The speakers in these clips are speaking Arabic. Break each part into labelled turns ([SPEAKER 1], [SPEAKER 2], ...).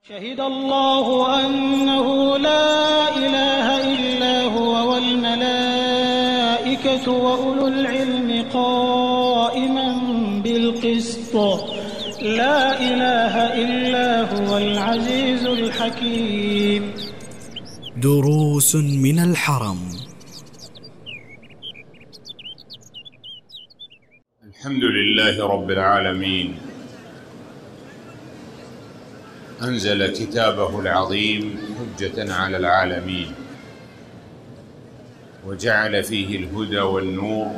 [SPEAKER 1] شهد الله أنه لا إله إلا هو والملائكة وأولو العلم قائما بالقسط لا إله إلا هو العزيز الحكيم.
[SPEAKER 2] دروس من الحرم.
[SPEAKER 3] الحمد لله رب العالمين، أنزل كتابه العظيم حجة على العالمين، وجعل فيه الهدى والنور.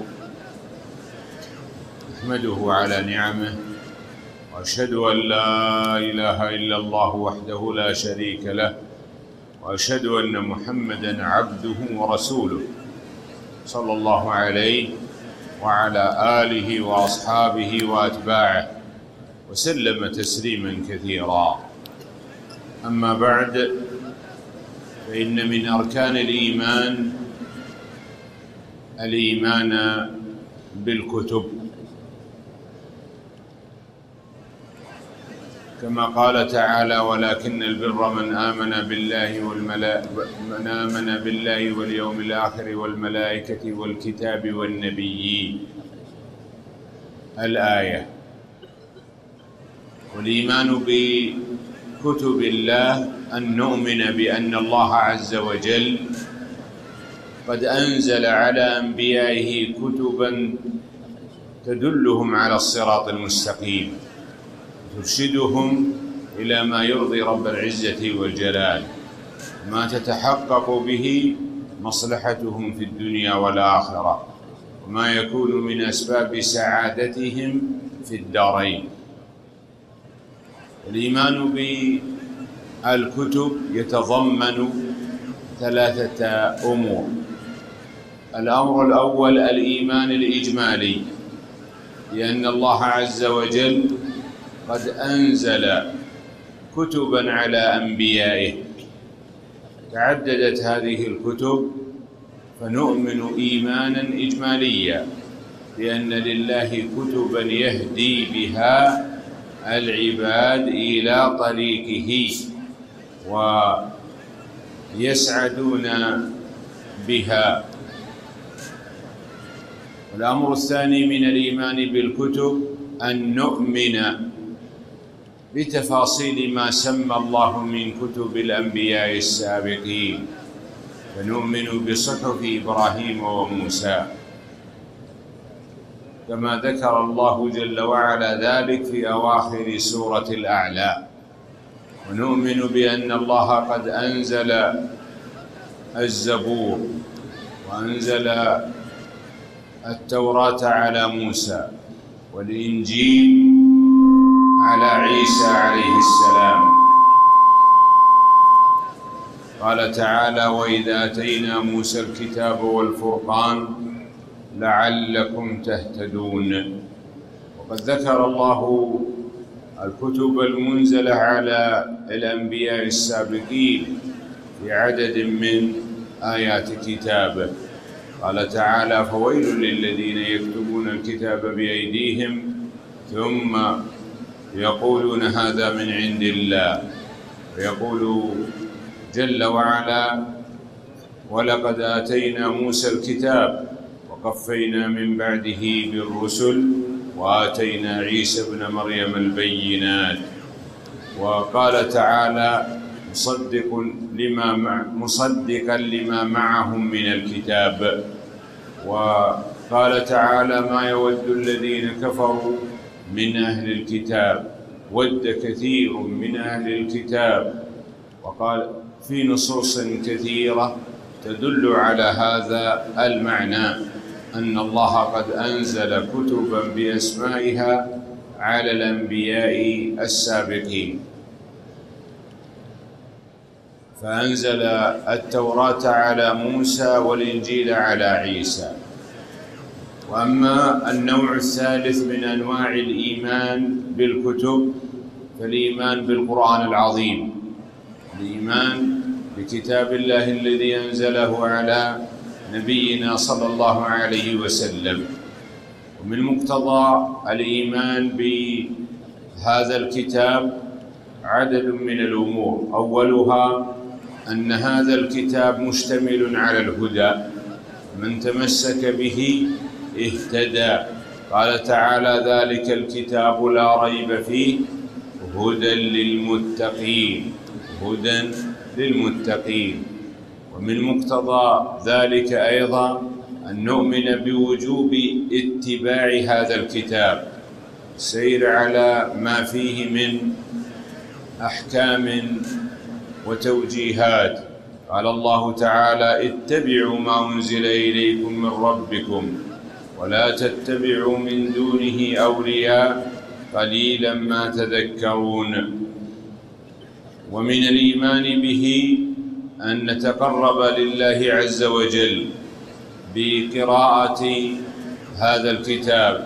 [SPEAKER 3] أحمده على نعمه، وأشهد أن لا إله إلا الله وحده لا شريك له، وأشهد أن محمدًا عبده ورسوله صلى الله عليه وعلى آله وأصحابه وأتباعه وسلم تسليمًا كثيرًا. أما بعد، فإن من أركان الإيمان بالكتب، كما قال تعالى: ولكن البر من آمن بالله واليوم الآخر والملائكة والكتاب والنبيين. الآية. والإيمان بكتب الله أن نؤمن بأن الله عز وجل قد أنزل على أنبيائه كتبا تدلهم على الصراط المستقيم، ترشدهم إلى ما يرضي رب العزة والجلال، ما تتحقق به مصلحتهم في الدنيا والآخرة، وما يكون من أسباب سعادتهم في الدارين. الإيمان بالكتب يتضمن ثلاثة أمور. الأمر الأول الإيمان الإجمالي، لأن الله عز وجل قد أنزل كتبا على أنبيائه، تعددت هذه الكتب، فنؤمن إيمانا إجماليا بأن لله كتبا يهدي بها العباد إلى طريقه ويسعدون بها. والأمر الثاني من الإيمان بالكتب أن نؤمن بتفاصيل ما سمى الله من كتب الأنبياء السابقين، فنؤمن بصحف إبراهيم وموسى، كما ذكر الله جل وعلا ذلك في أواخر سورة الأعلى. ونؤمن بأن الله قد أنزل الزبور وأنزل التوراة على موسى، والإنجيل على عيسى عليه السلام. قال تعالى: وإذا آتينا موسى الكتاب والفرقان لعلكم تهتدون. وقد ذكر الله الكتب المنزلة على الأنبياء السابقين في عدد من آيات كتابه. قال تعالى: فويل للذين يكتبون الكتاب بأيديهم ثم يقولون هذا من عند الله. ويقول جل وعلا: ولقد آتينا موسى الكتاب وقفينا من بعده بالرسل وآتينا عيسى ابن مريم البينات. وقال تعالى: مصدقا لما معهم من الكتاب. وقال تعالى: ما يود الذين كفروا من أهل الكتاب ود كثير من أهل الكتاب. وقال في نصوص كثيرة تدل على هذا المعنى، أن الله قد أنزل كتبا بأسمائها على الأنبياء السابقين. فأنزل التوراة على موسى والإنجيل على عيسى. وأما النوع الثالث من أنواع الإيمان بالكتب فالإيمان بالقرآن العظيم، الإيمان بكتاب الله الذي أنزله على نبينا صلى الله عليه وسلم. ومن مقتضى الإيمان بهذا الكتاب عدد من الأمور. أولها أن هذا الكتاب مشتمل على الهدى، من تمسك به اهتدى. قال تعالى: ذلك الكتاب لا ريب فيه هدى للمتقين، هدى للمتقين. ومن مقتضى ذلك أيضا أن نؤمن بوجوب اتباع هذا الكتاب، السير على ما فيه من أحكام وتوجيهات. قال الله تعالى: اتبعوا ما أنزل إليكم من ربكم ولا تتبعوا من دونه أولياء قليلا ما تذكرون. ومن الإيمان به أن نتقرب لله عز وجل بقراءة هذا الكتاب.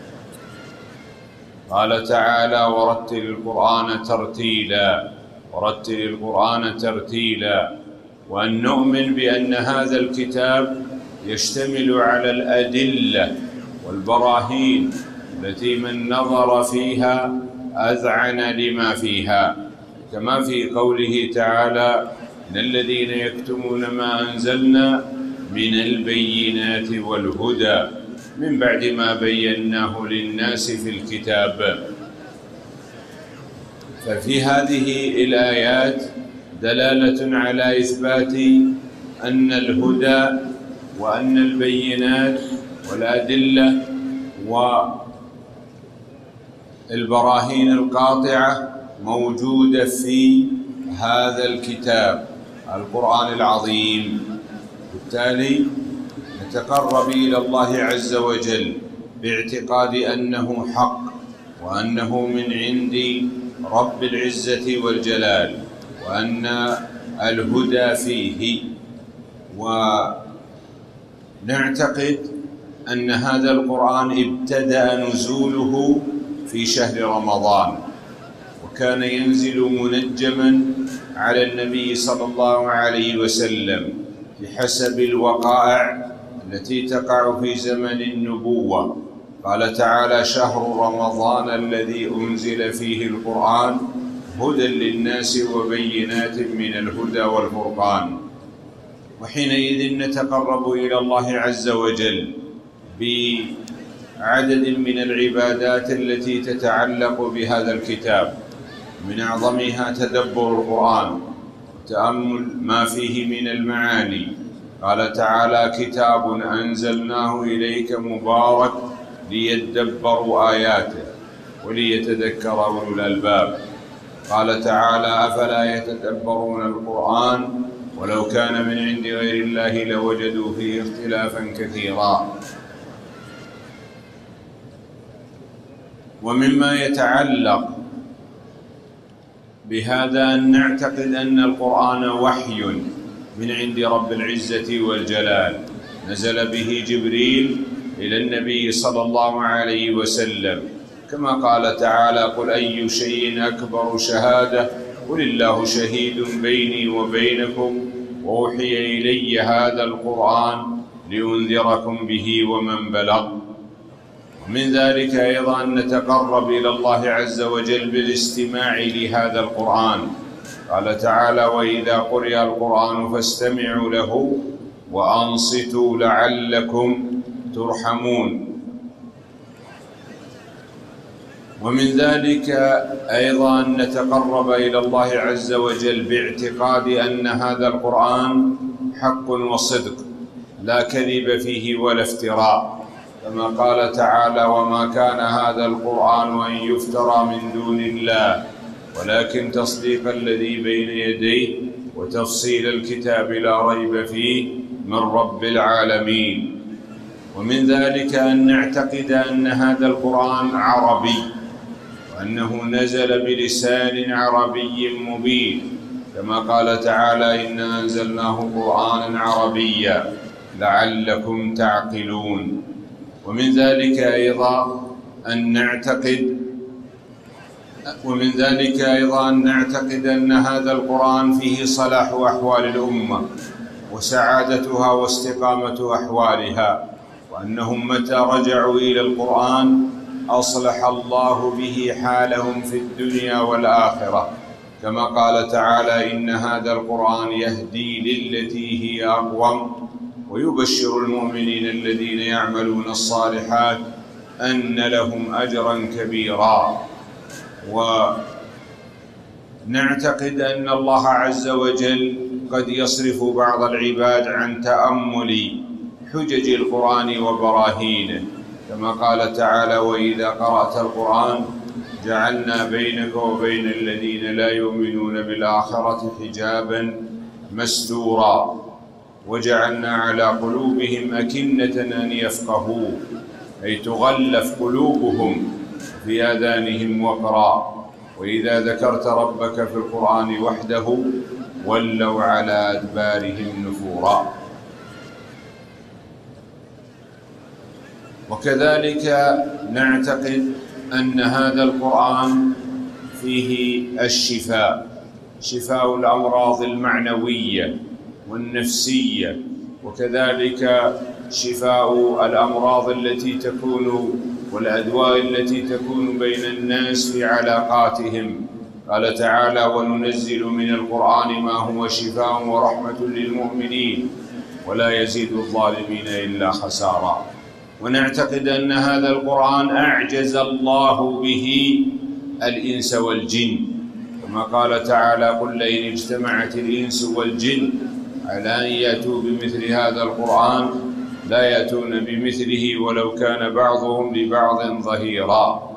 [SPEAKER 3] قال تعالى: ورتل القرآن ترتيلا، ورتل القرآن ترتيلا. وأن نؤمن بأن هذا الكتاب يشتمل على الأدلة والبراهين التي من نظر فيها أذعن لما فيها، كما في قوله تعالى: إن الذين يكتمون ما أنزلنا من البينات والهدى من بعد ما بيناه للناس في الكتاب. ففي هذه الآيات دلالة على إثبات أن الهدى وأن البينات والأدلة والبراهين القاطعة موجودة في هذا الكتاب القرآن العظيم. بالتالي نتقرب إلى الله عز وجل باعتقاد أنه حق وأنه من عند رب العزة والجلال، وأن الهدى فيه. ونعتقد أن هذا القرآن ابتدأ نزوله في شهر رمضان، وكان ينزل منجما على النبي صلى الله عليه وسلم بحسب الوقائع التي تقع في زمن النبوة. قال تعالى: شهر رمضان الذي أنزل فيه القرآن هدى للناس وبينات من الهدى والفرقان. وحينئذ نتقرب إلى الله عز وجل بعدد من العبادات التي تتعلق بهذا الكتاب، من أعظمها تدبر القرآن وتأمل ما فيه من المعاني. قال تعالى: كتاب أنزلناه إليك مبارك ليدبروا آياته وليتذكر أولو الألباب. قال تعالى: أفلا يتدبرون القرآن ولو كان من عند غير الله لوجدوا فيه اختلافا كثيرا. ومما يتعلق بهذا أن نعتقد أن القرآن وحي من عند رب العزة والجلال، نزل به جبريل إلى النبي صلى الله عليه وسلم، كما قال تعالى: قل أي شيء أكبر شهادة قل الله شهيد بيني وبينكم وأوحي إلي هذا القرآن لأنذركم به ومن بلغ. ومن ذلك أيضا أن نتقرب إلى الله عز وجل بالاستماع لهذا القرآن. قال تعالى: وإذا قرئ القرآن فاستمعوا له وأنصتوا لعلكم ترحمون. ومن ذلك أيضا أن نتقرب إلى الله عز وجل باعتقاد أن هذا القرآن حق وصدق لا كذب فيه ولا افتراء، كما قال تعالى: وما كان هذا القرآن أن يفترى من دون الله ولكن تصديق الذي بين يديه وتفصيل الكتاب لا ريب فيه من رب العالمين. ومن ذلك أن نعتقد أن هذا القرآن عربي، وأنه نزل بلسان عربي مبين، كما قال تعالى: إنا أنزلناه قرآنا عربيا لعلكم تعقلون. ومن ذلك أيضا أن نعتقد أن هذا القرآن فيه صلاح أحوال الأمة وسعادتها واستقامة أحوالها، وأنهم متى رجعوا إلى القرآن أصلح الله به حالهم في الدنيا والآخرة، كما قال تعالى: إن هذا القرآن يهدي للتي هي أقوم ويبشر المؤمنين الذين يعملون الصالحات أن لهم أجرا كبيرا. ونعتقد أن الله عز وجل قد يصرف بعض العباد عن تأمل حجج القرآن وبراهينه، كما قال تعالى: وإذا قرأت القرآن جعلنا بينك وبين الذين لا يؤمنون بالآخرة حجابا مستورا وجعلنا على قلوبهم أكنة أن يفقهوا، أي تغلف قلوبهم في آذانهم وقرا، وإذا ذكرت ربك في القرآن وحده ولوا على أدبارهم نفورا. وكذلك نعتقد أن هذا القرآن فيه الشفاء، شفاء الأمراض المعنوية والنفسية، وكذلك شفاء الأمراض التي تكون والأدواء التي تكون بين الناس في علاقاتهم. قال تعالى: وننزل من القرآن ما هو شفاء ورحمة للمؤمنين ولا يزيد الظالمين إلا خسارا. ونعتقد أن هذا القرآن أعجز الله به الإنس والجن، كما قال تعالى: قل لئن اجتمعت الإنس والجن على أن يأتوا بمثل هذا القرآن لا يأتون بمثله ولو كان بعضهم لبعض ظهيرا.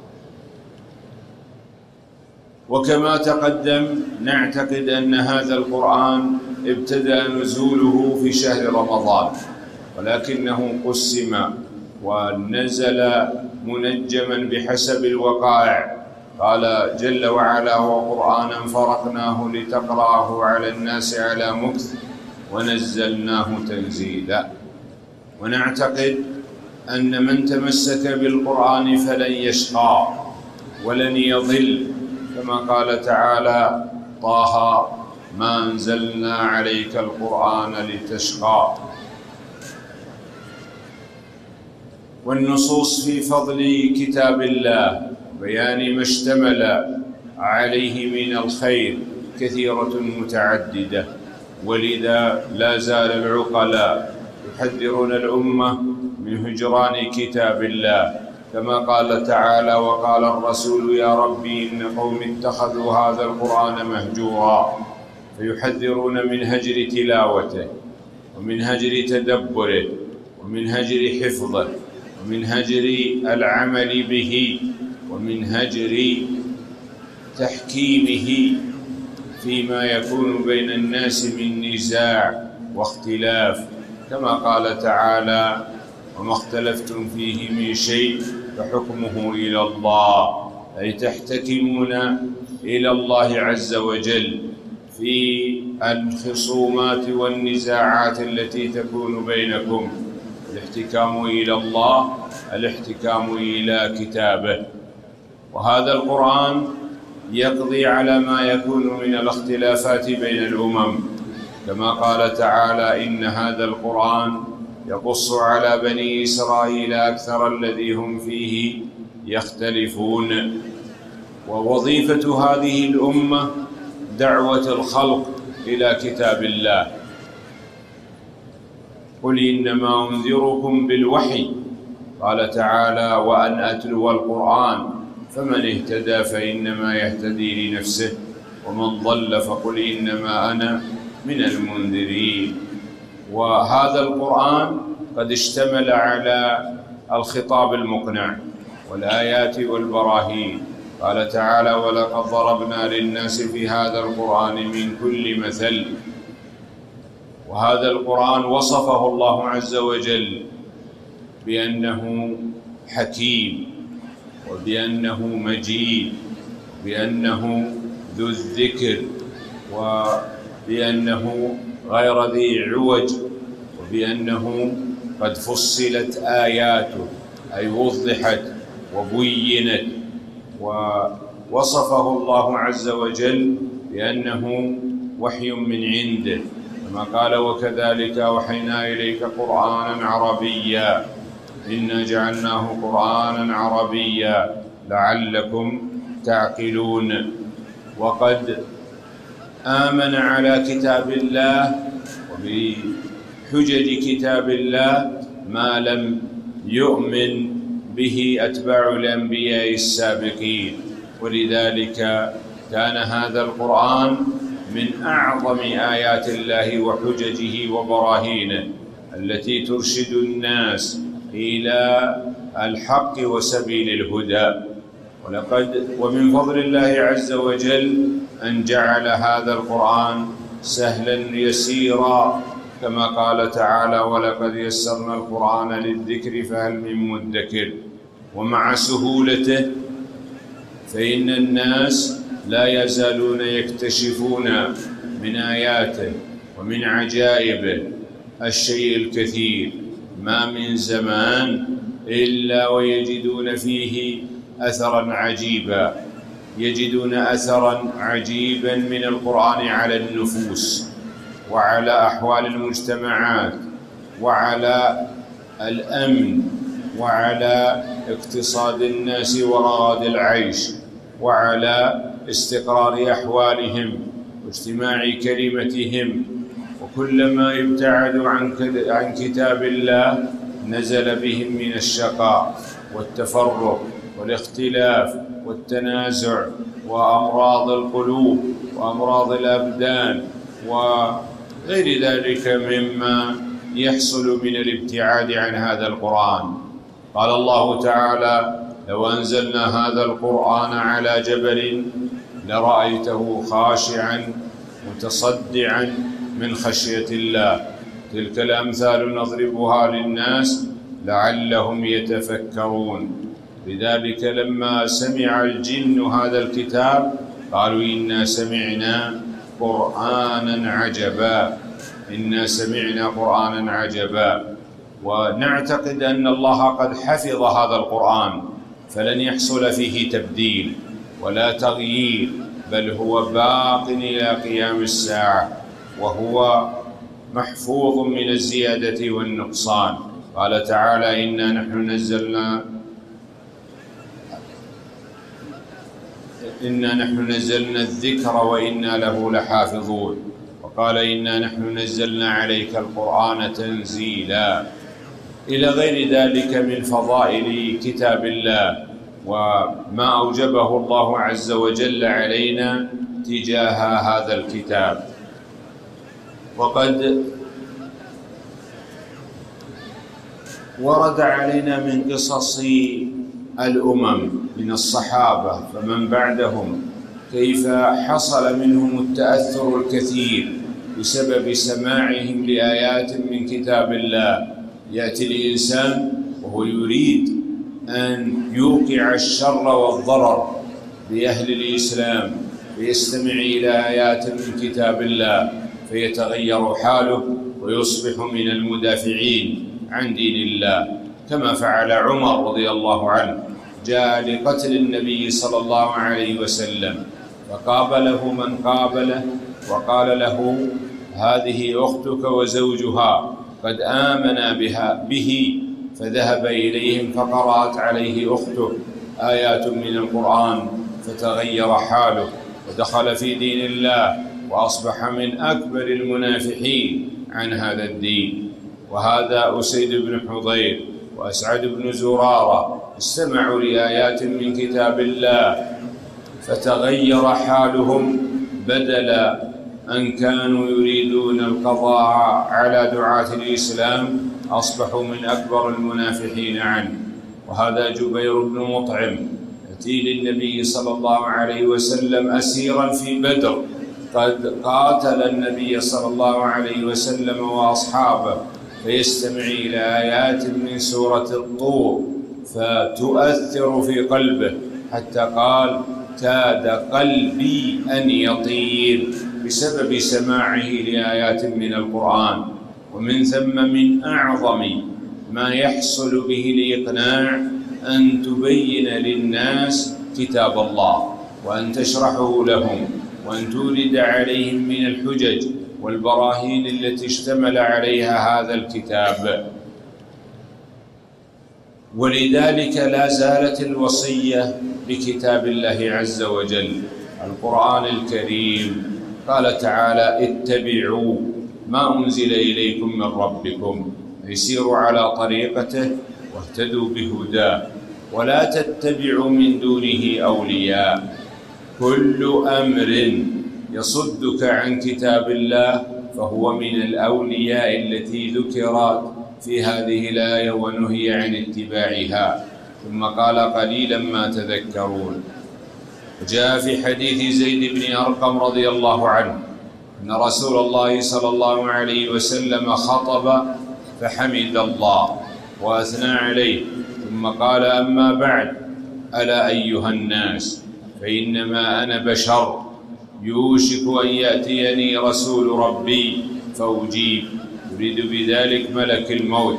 [SPEAKER 3] وكما تقدم نعتقد أن هذا القرآن ابتدأ نزوله في شهر رمضان، ولكنه قسم ونزل منجما بحسب الوقائع. قال جل وعلا: وقرآنا فرقناه لتقرأه على الناس على مكث ونزلناه تنزيلا. ونعتقد أن من تمسك بالقرآن فلن يشقى ولن يضل، كما قال تعالى: طه ما أنزلنا عليك القرآن لتشقى. والنصوص في فضل كتاب الله بيان ما اشتمل عليه من الخير كثيرة متعددة، ولذا لا زال العقلاء يحذرون الأمة من هجران كتاب الله، كما قال تعالى: وقال الرسول يا ربي إن قوم اتخذوا هذا القرآن مهجورا، فيحذرون من هجر تلاوته ومن هجر تدبره ومن هجر حفظه ومن هجر العمل به ومن هجر تحكيمه فيما يكون بين الناس من نزاع واختلاف، كما قال تعالى: وما اختلفتم فيه من شيء فحكمه إلى الله، أي تحتكمون إلى الله عز وجل في الخصومات والنزاعات التي تكون بينكم. الاحتكام إلى الله الاحتكام إلى كتابه. وهذا القرآن يقضي على ما يكون من الاختلافات بين الأمم، كما قال تعالى: إن هذا القرآن يقص على بني إسرائيل أكثر الذي هم فيه يختلفون. ووظيفة هذه الأمة دعوة الخلق إلى كتاب الله. قل إنما أنذركم بالوحي، قال تعالى: وأن أتلو القرآن فمن اهتدى فإنما يهتدي لنفسه ومن ضل فقل إنما أنا من المنذرين. وهذا القرآن قد اشتمل على الخطاب المقنع والآيات والبراهين. قال تعالى: ولقد ضربنا للناس في هذا القرآن من كل مثل. وهذا القرآن وصفه الله عز وجل بأنه حكيم وبأنه مجيد وبأنه ذو الذكر وبأنه غير ذي عوج وبأنه قد فصلت آياته، أي وضحت وبينت. ووصفه الله عز وجل بأنه وحي من عنده، كما قال: وكذلك أوحينا إليك قرآنا عربيا إنا جعلناه قرآنا عربيا لعلكم تعقلون. وقد آمن على كتاب الله وبحجج كتاب الله ما لم يؤمن به أتباع الأنبياء السابقين. ولذلك كان هذا القرآن من أعظم آيات الله وحججه وبراهينه التي ترشد الناس إلى الحق وسبيل الهدى. ومن فضل الله عز وجل أن جعل هذا القرآن سهلا يسيرا، كما قال تعالى: ولقد يسرنا القرآن للذكر فهل من مدكر. ومع سهولته فإن الناس لا يزالون يكتشفون من آياته ومن عجائبه الشيء الكثير. ما من زمان إلا ويجدون فيه أثرا عجيبا، يجدون أثرا عجيبا من القرآن على النفوس وعلى أحوال المجتمعات وعلى الأمن وعلى اقتصاد الناس ورغد العيش وعلى استقرار أحوالهم واجتماع كلمتهم. وكلما ابتعدوا عن كتاب الله نزل بهم من الشقاء والتفرق والاختلاف والتنازع وأمراض القلوب وأمراض الأبدان وغير ذلك مما يحصل من الابتعاد عن هذا القرآن. قال الله تعالى: لو أنزلنا هذا القرآن على جبل لرأيته خاشعا متصدعا من خشية الله. تلك الأمثال نضربها للناس لعلهم يتفكرون. لذلك لما سمع الجن هذا الكتاب قالوا: إنا سمعنا قرآنا عجبا، إنا سمعنا قرآنا عجبا. ونعتقد أن الله قد حفظ هذا القرآن فلن يحصل فيه تبديل ولا تغيير، بل هو باق إلى قيام الساعة، وهو محفوظ من الزيادة والنقصان. قال تعالى: إنا نحن نزلنا الذكر وإنا له لحافظون. وقال: إنا نحن نزلنا عليك القرآن تنزيلا، إلى غير ذلك من فضائل كتاب الله وما أوجبه الله عز وجل علينا تجاه هذا الكتاب. وقد ورد علينا من قصص الأمم من الصحابة فمن بعدهم كيف حصل منهم التأثر الكثير بسبب سماعهم لآيات من كتاب الله. يأتي الإنسان وهو يريد أن يوقع الشر والضرر بأهل الإسلام فيستمع إلى آيات من كتاب الله فيتغير حاله ويصبح من المدافعين عن دين الله، كما فعل عمر رضي الله عنه. جاء لقتل النبي صلى الله عليه وسلم فقابله من قابله وقال له: هذه أختك وزوجها قد آمنا به. فذهب إليهم فقرأت عليه أخته آيات من القرآن فتغير حاله ودخل في دين الله وأصبح من أكبر المنافحين عن هذا الدين. وهذا أسيد بن حضير وأسعد بن زرارة استمعوا لآيات من كتاب الله فتغير حالهم، بدل أن كانوا يريدون القضاء على دعاة الإسلام أصبحوا من أكبر المنافحين عنه. وهذا جبير بن مطعم يأتي للنبي صلى الله عليه وسلم أسيرا في بدر، قد قاتل النبي صلى الله عليه وسلم وأصحابه، فيستمع إلى آيات من سورة الطور فتؤثر في قلبه حتى قال: كاد قلبي أن يطير بسبب سماعه لآيات من القرآن. ومن ثم من أعظم ما يحصل به الإقناع أن تبين للناس كتاب الله وأن تشرحه لهم وأن تورد عليهم من الحجج والبراهين التي اشتمل عليها هذا الكتاب. ولذلك لا زالت الوصية بكتاب الله عز وجل. القرآن الكريم. قال تعالى: اتبعوا ما أنزل إليكم من ربكم، يسيروا على طريقته واهتدوا بهداه، ولا تتبعوا من دونه أولياء. كل أمر يصدك عن كتاب الله فهو من الأولياء التي ذكرت في هذه الآية ونهي عن اتباعها. ثم قال: قليلا ما تذكرون. وجاء في حديث زيد بن أرقم رضي الله عنه أن رسول الله صلى الله عليه وسلم خطب فحمد الله وأثنى عليه، ثم قال: أما بعد، ألا أيها الناس، فإنما أنا بشر، يوشك أن يأتيني رسول ربي فأجيب، يريد بذلك ملك الموت.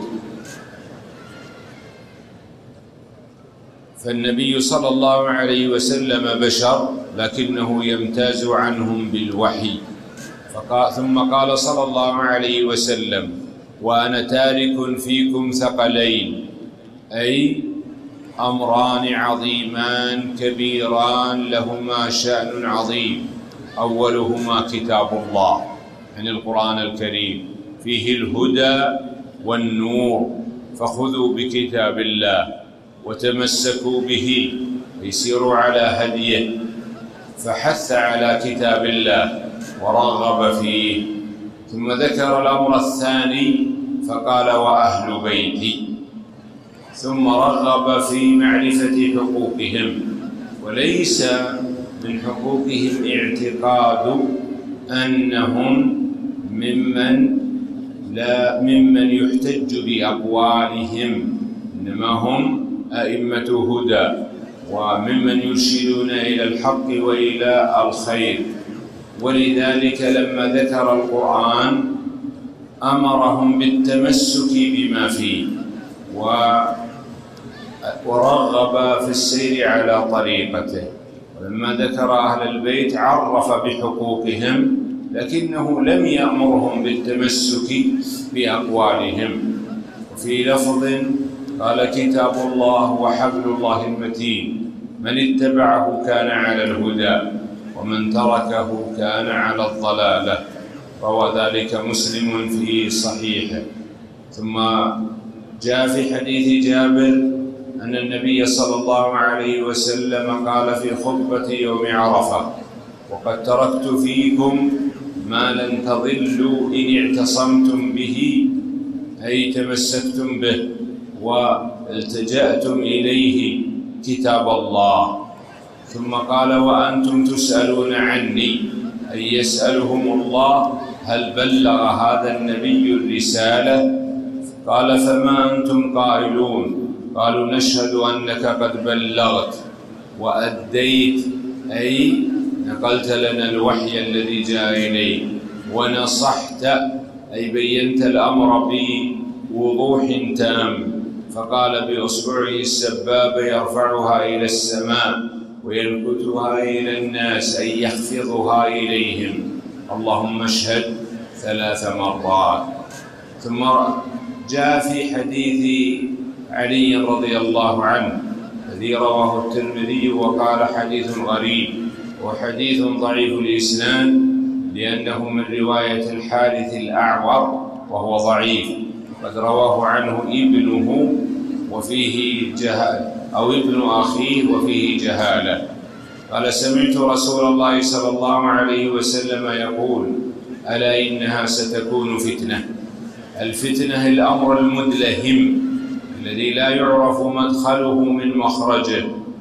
[SPEAKER 3] فالنبي صلى الله عليه وسلم بشر، لكنه يمتاز عنهم بالوحي. ثم قال صلى الله عليه وسلم: وأنا تارك فيكم ثقلين، أي أمران عظيمان كبيران لهما شأن عظيم. أولهما كتاب الله، يعني القرآن الكريم، فيه الهدى والنور، فخذوا بكتاب الله وتمسكوا به ويسيروا على هديه. فحث على كتاب الله ورغب فيه. ثم ذكر الأمر الثاني فقال: وأهل بيتي. ثم رغب في معرفة حقوقهم، وليس من حقوقهم اعتقاد أنهم ممن يحتج بأقوالهم، إنما هم أئمة هدى وممن يرشدون إلى الحق وإلى الخير. ولذلك لما ذكر القرآن أمرهم بالتمسك بما فيه ورغب في السير على طريقته. ولما ذكر أهل البيت عرف بحقوقهم، لكنه لم يأمرهم بالتمسك بأقوالهم. وفي لفظ قال: كتاب الله وحبل الله المتين، من اتبعه كان على الهدى ومن تركه كان على الضلالة. روى ذلك مسلم في صحيحه. ثم جاء في حديث جابر أن النبي صلى الله عليه وسلم قال في خطبة يوم عرفة: وقد تركت فيكم ما لن تضلوا إن اعتصمتم به، أي تمسكتم به والتجأتم إليه، كتاب الله. ثم قال: وأنتم تسألون عني، أي يسألهم الله: هل بلغ هذا النبي الرسالة؟ قال: فما أنتم قائلون؟ قالوا: نشهد أنك قد بلغت وأديت، أي نقلت لنا الوحي الذي جاء إليك، ونصحت، أي بينت الأمر بوضوح تام. فقال بإصبعه السبابة يرفعها إلى السماء وينكتها إلى الناس، أي يخفضها إليهم: اللهم اشهد 3 مرات. ثم جاء في حديث علي رضي الله عنه الذي رواه الترمذي وقال: حديث غريب وحديث ضعيف الإسناد، لأنه من رواية الحارث الأعور وهو ضعيف، قد رواه عنه ابنه وفيه جهالة، أو ابن أخيه وفيه جهالة. قال: سمعت رسول الله صلى الله عليه وسلم يقول: ألا إنها ستكون فتنة. الفتنة الأمر المدلهم الذي لا يعرف مدخله من مخرجه،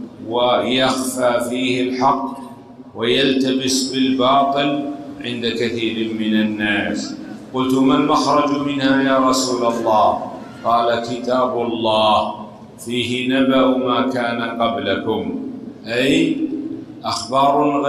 [SPEAKER 3] ويخفى فيه الحق ويلتبس بالباطل عند كثير من الناس. قلت: ما المخرج منها يا رسول الله؟ قال: كتاب الله فيه نبأ ما كان قبلكم، أي أخبار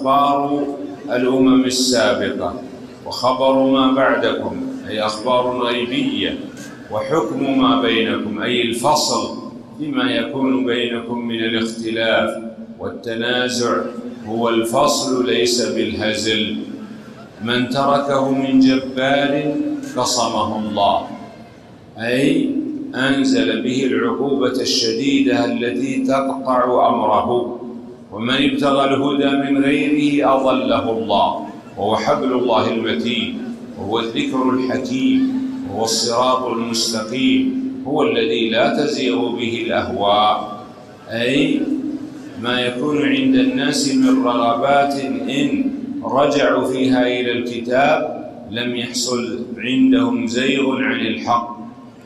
[SPEAKER 3] الأمم السابقة، وخبر ما بعدكم، أي أخبار غيبية، وحكم ما بينكم، أي الفصل فيما يكون بينكم من الاختلاف والتنازع، هو الفصل ليس بالهزل. من تركه من جبار قصمه الله، أي أنزل به العقوبة الشديدة التي تقطع أمره. ومن ابتغى الهدى من غيره أضله الله، وهو حبل الله المتين، وهو الذكر الحكيم، وهو الصراط المستقيم، هو الذي لا تزيغ به الأهواء، أي ما يكون عند الناس من رغبات إن رجعوا فيها إلى الكتاب لم يحصل عندهم زيغ عن الحق.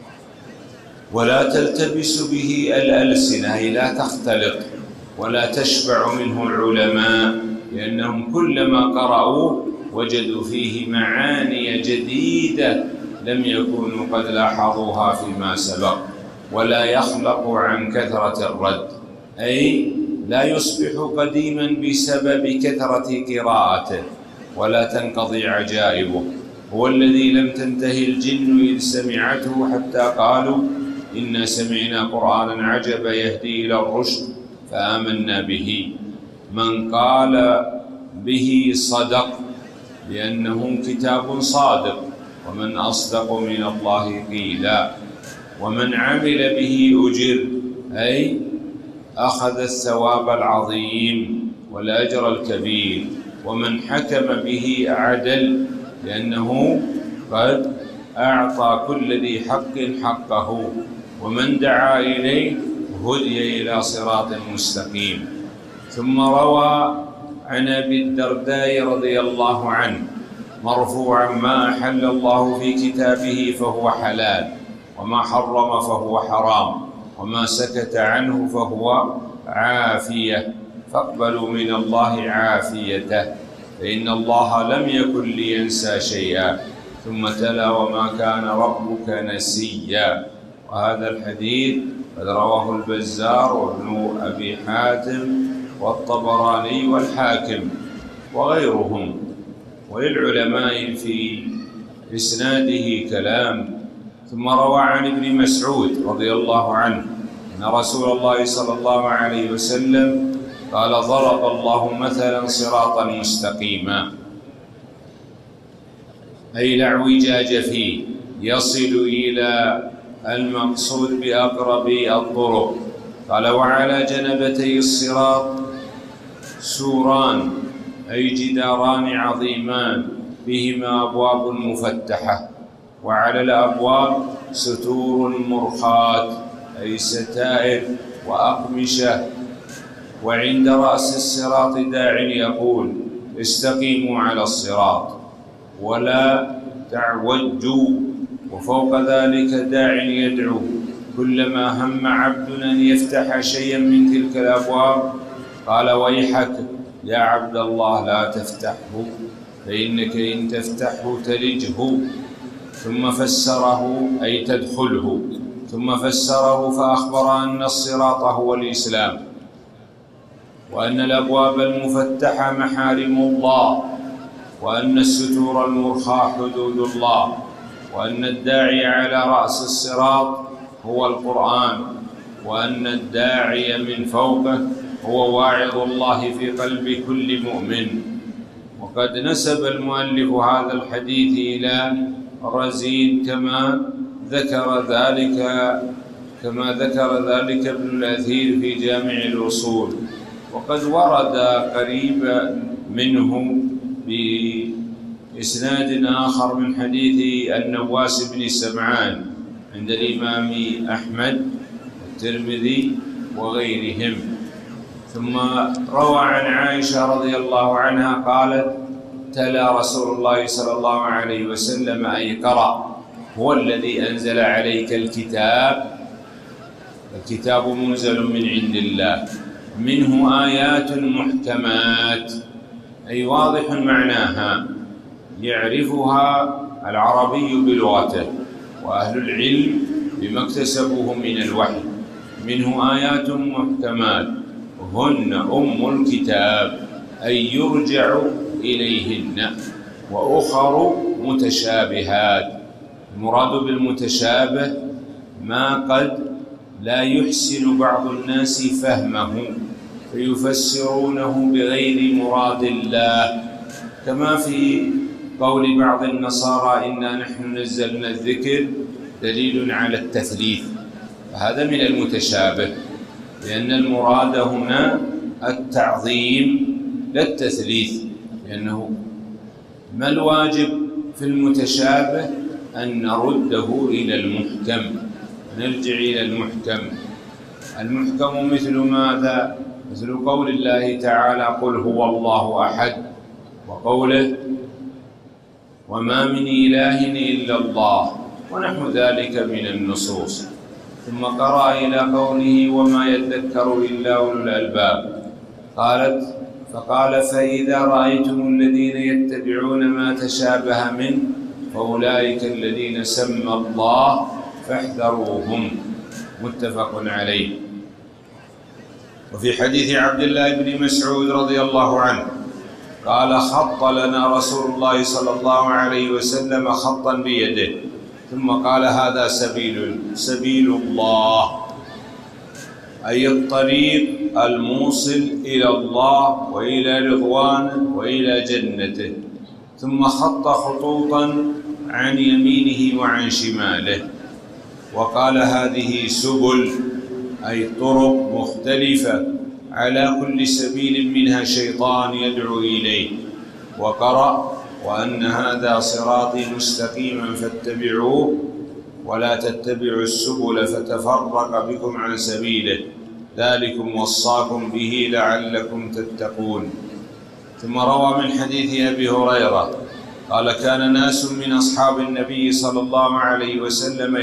[SPEAKER 3] ولا تلتبس به الألسنة، أي لا تختلط ولا تشبع منه العلماء، لأنهم كلما قرأوا وجدوا فيه معاني جديدة لم يكونوا قد لاحظوها فيما سبق. ولا يخلق عن كثرة الرد، أي لا يصبح قديما بسبب كثرة قراءته ولا تنقضي عجائبه. هو الذي لم تنتهي الجن إذ سمعته حتى قالوا إنا سمعنا قرآنا عجبا يهدي إلى الرشد فآمنا به. من قال به صدق، لأنه كتاب صادق، ومن أصدق من الله قيلا. ومن عمل به أجر، أي أخذ الثواب العظيم والأجر الكبير. ومن حكم به عدل، لأنه قد أعطى كل ذي حق حقه. ومن دعا إليه هدي إلى صراط مستقيم. ثم روى عن أبي الدرداء رضي الله عنه مرفوعا: ما أحل الله في كتابه فهو حلال، وما حرم فهو حرام، وما سكت عنه فهو عافية، فاقبلوا من الله عافيته، فإن الله لم يكن لينسى شيئا. ثم تلا: وما كان ربك نسيا. وهذا الحديث قد رواه البزار وابن أبي حاتم والطبراني والحاكم وغيرهم. وللعلماء في إسناده كلام. ثم روى عن ابن مسعود رضي الله عنه أن رسول الله صلى الله عليه وسلم قال: ضرب الله مثلا صراطا مستقيما، أي لا اعوجاج فيه، يصل إلى المقصود بأقرب الطرق. قال: وعلى جنبتي الصراط سوران، أي جداران عظيمان بهما أبواب مفتحة، وعلى الأبواب ستور مرخاة، أي ستائر وأقمشة. وعند رأس الصراط داع يقول: استقيموا على الصراط ولا تعوجوا. وفوق ذلك داع يدعو كلما هم عبد أن يفتح شيئا من تلك الأبواب قال: ويحك يا عبد الله لا تفتحه، فإنك إن تفتحه تلجه. ثم فسره، أي تدخله. ثم فسره فأخبر أن الصراط هو الإسلام، وأن الأبواب المفتحة محارم الله، وأن الستور المرخاة حدود الله، وأن الداعي على رأس الصراط هو القرآن، وأن الداعي من فوقه هو واعظ الله في قلب كل مؤمن. وقد نسب المؤلف هذا الحديث إلى رزين كما ذكر ذلك ابن الأثير في جامع الأصول. وقد ورد قريبا منه بإسناد آخر من حديث النواس بن سمعان عند الإمام أحمد والترمذي وغيرهم. ثم روى عن عائشة رضي الله عنها قالت: تلا رسول الله صلى الله عليه وسلم أي قرأ: هو الذي أنزل عليك الكتاب منزل من عند الله منه آيات محكمات، أي واضح معناها يعرفها العربي بلغته وأهل العلم بما اكتسبوه من الوحي. منه آيات محكمات هن أم الكتاب، أي يرجع إليهن، وأخر متشابهات. المراد بالمتشابه ما قد لا يحسن بعض الناس فهمه فيفسرونه بغير مراد الله، كما في قول بعض النصارى: إنا نحن نزلنا الذكر دليل على التثليث. فهذا من المتشابه، لأن المراد هنا التعظيم لا التثليث، لأنه ما الواجب في المتشابه؟ أن نرده إلى المحكم، نرجع إلى المحكم. المحكم مثل ماذا؟ مثل قول الله تعالى قل هو الله أحد، وقوله وما من إله إلا الله، ونحو ذلك من النصوص. ثم قرأ إلى قوله وما يذكر إلا أولو الألباب، فقال فإذا رأيتم الذين يتبعون ما تشابه منه فأولئك الذين سمى الله فاحذروهم، متفق عليه. وفي حديث عبد الله بن مسعود رضي الله عنه قال خط لنا رسول الله صلى الله عليه وسلم خطا بيده، ثم قال هذا سبيل الله، أي الطريق الموصل إلى الله وإلى رضوانه وإلى جنته. ثم خط خطوطا عن يمينه وعن شماله، وقال هذه سبل، أي طرق مختلفة، على كل سبيل منها شيطان يدعو إليه. وقرأ وأن هذا صراطي مستقيما فاتبعوه ولا تتبعوا السبل فتفرق بكم عن سبيله، ذلكم وصاكم به لعلكم تتقون. ثم روى من حديث أبي هريرة قال كان ناس من أصحاب النبي صلى الله عليه وسلم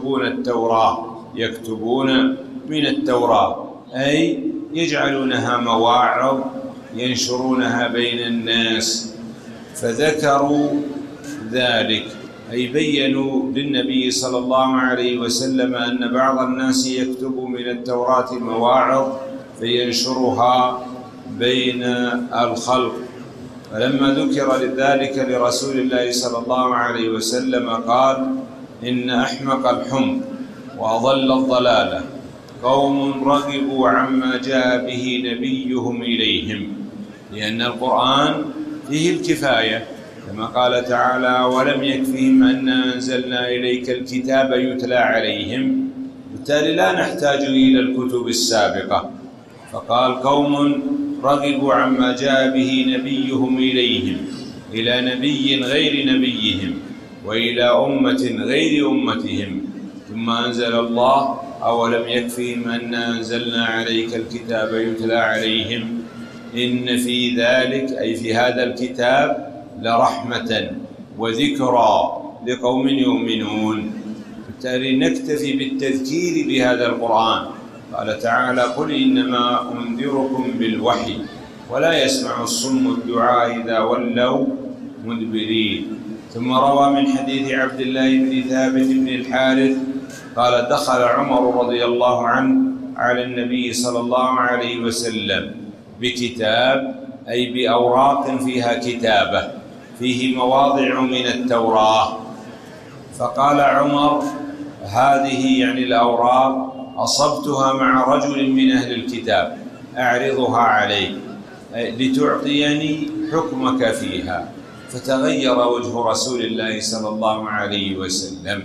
[SPEAKER 3] يكتبون من التوراة، أي يجعلونها مواعظ ينشرونها بين الناس، فذكروا ذلك، أي بيّنوا للنبي صلى الله عليه وسلم أن بعض الناس يكتب من التوراة مواعظ فينشرها بين الخلق. فلما ذكر ذلك لرسول الله صلى الله عليه وسلم قال إن أحمق الحمق وأضل الضلالة قوم رغبوا عما جاء به نبيهم إليهم، لأن القرآن فيه الكفاية، كما قال تعالى ولم يكفهم أنا أنزلنا إليك الكتاب يتلى عليهم، بالتالي لا نحتاج إلى الكتب السابقة. فقال قوم رغبوا عما جاء به نبيهم إليهم، إلى نبي غير نبيهم وإلى أمة غير أمتهم، ثم أنزل الله أولم يكفهم أنا أنزلنا عليك الكتاب يتلى عليهم إن في ذلك، أي في هذا الكتاب، لرحمة وذكرى لقوم يؤمنون. بالتالي نكتفي بالتذكير بهذا القرآن. قال تعالى قل إنما أنذركم بالوحي ولا يسمع الصم الدعاء إذا ولوا مدبرين. ثم روى من حديث عبد الله بن ثابت بن الحارث قال دخل عمر رضي الله عنه على النبي صلى الله عليه وسلم بكتاب، أي بأوراق فيها كتابة، فيه مواضع من التوراة، فقال عمر هذه يعني الأوراق أصبتها مع رجل من أهل الكتاب أعرضها عليك لتعطيني حكمك فيها. فتغير وجه رسول الله صلى الله عليه وسلم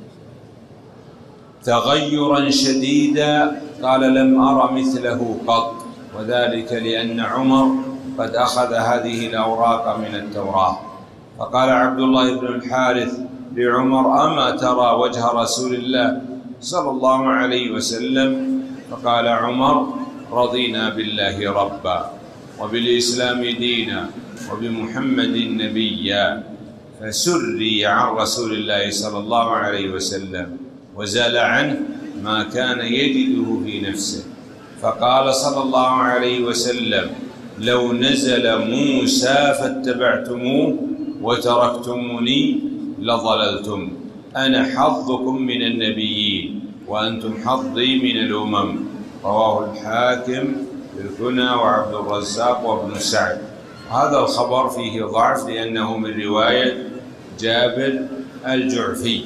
[SPEAKER 3] تغيرا شديدا، قال لم أر مثله قط، وذلك لأن عمر قد أخذ هذه الأوراق من التوراة. فقال عبد الله بن الحارث لعمر أما ترى وجه رسول الله صلى الله عليه وسلم؟ فقال عمر رضينا بالله ربا وبالإسلام دينا وبمحمد نبيا. فسري عن رسول الله صلى الله عليه وسلم وزال عنه ما كان يجده في نفسه. فقال صلى الله عليه وسلم لو نزل موسى فاتبعتموه وتركتموني لضللتم، أنا حظكم من النبيين وأنتم حظي من الأمم. رواه الحاكم بالكنى وعبد الرزاق وابن سعد. هذا الخبر فيه ضعف لأنه من رواية جابر الجعفي.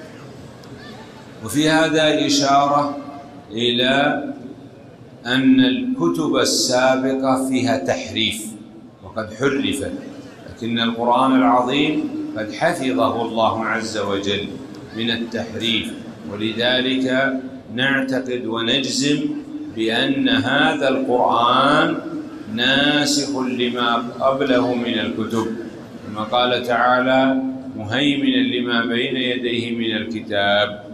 [SPEAKER 3] وفي هذا إشارة إلى أن الكتب السابقة فيها تحريف وقد حرفت، لكن القرآن العظيم قد حفظه الله عز وجل من التحريف، ولذلك نعتقد ونجزم بأن هذا القرآن ناسخ لما قبله من الكتب، كما قال تعالى مهيمنا لما بين يديه من الكتاب.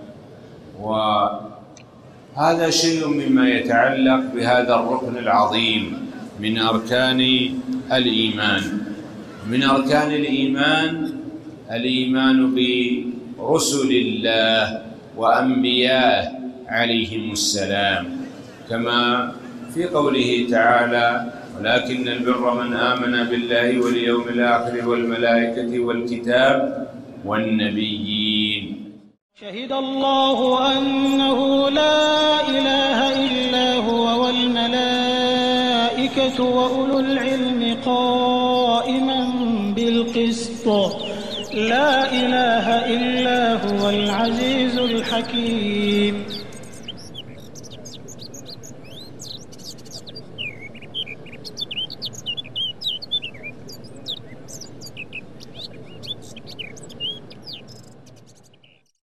[SPEAKER 3] وهذا شيء مما يتعلق بهذا الركن العظيم من أركان الإيمان. من أركان الإيمان الإيمان برسل الله وأنبيائه عليهم السلام، كما في قوله تعالى ولكن البر من آمن بالله واليوم الآخر والملائكة والكتاب والنبيين.
[SPEAKER 1] شهد الله أنه لا إله إلا هو والملائكة وأولو العلم قائما بالقسط لا إله إلا هو العزيز الحكيم.